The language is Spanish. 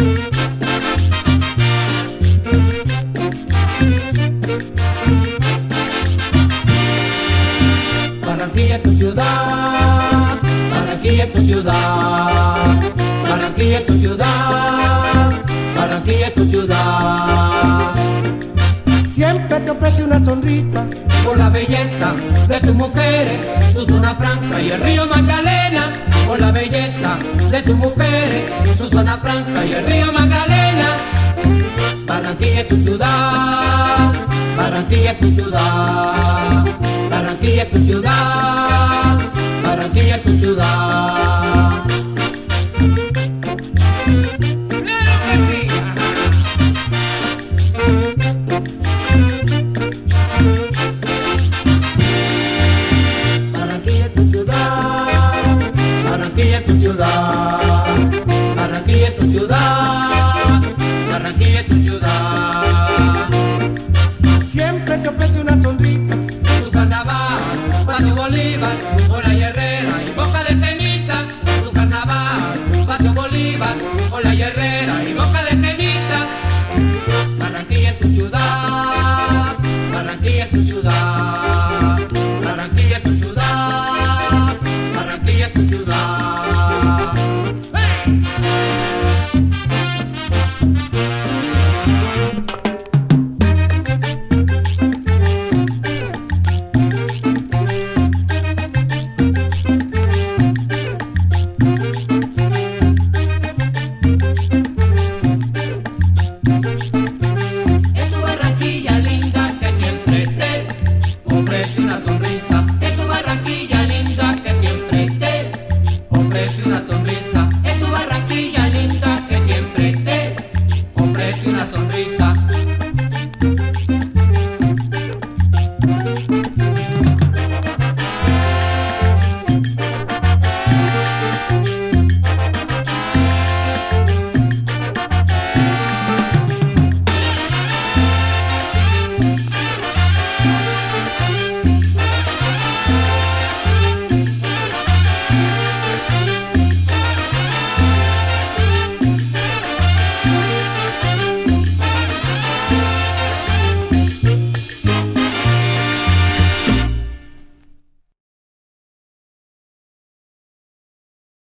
Barranquilla es tu ciudad, Barranquilla es tu ciudad, Barranquilla es tu ciudad, Barranquilla es tu ciudad. Siempre te ofrece una sonrisa Por la belleza de sus mujeres, su zona franca y el río Magdalena. Por la belleza de sus mujeres, su zona franca y el río Magdalena. Barranquilla es tu ciudad, Barranquilla es tu ciudad, Barranquilla es tu ciudad, Barranquilla es tu ciudad. Barranquilla es tu ciudad, Barranquilla es tu ciudad, Barranquilla es tu ciudad, Barranquilla es tu ciudad. siempre te ofrece una sonrisa. Su carnaval, Paseo Bolívar, o la Herrera y Boca de Ceniza. Su carnaval, Paseo Bolívar, o la Herrera.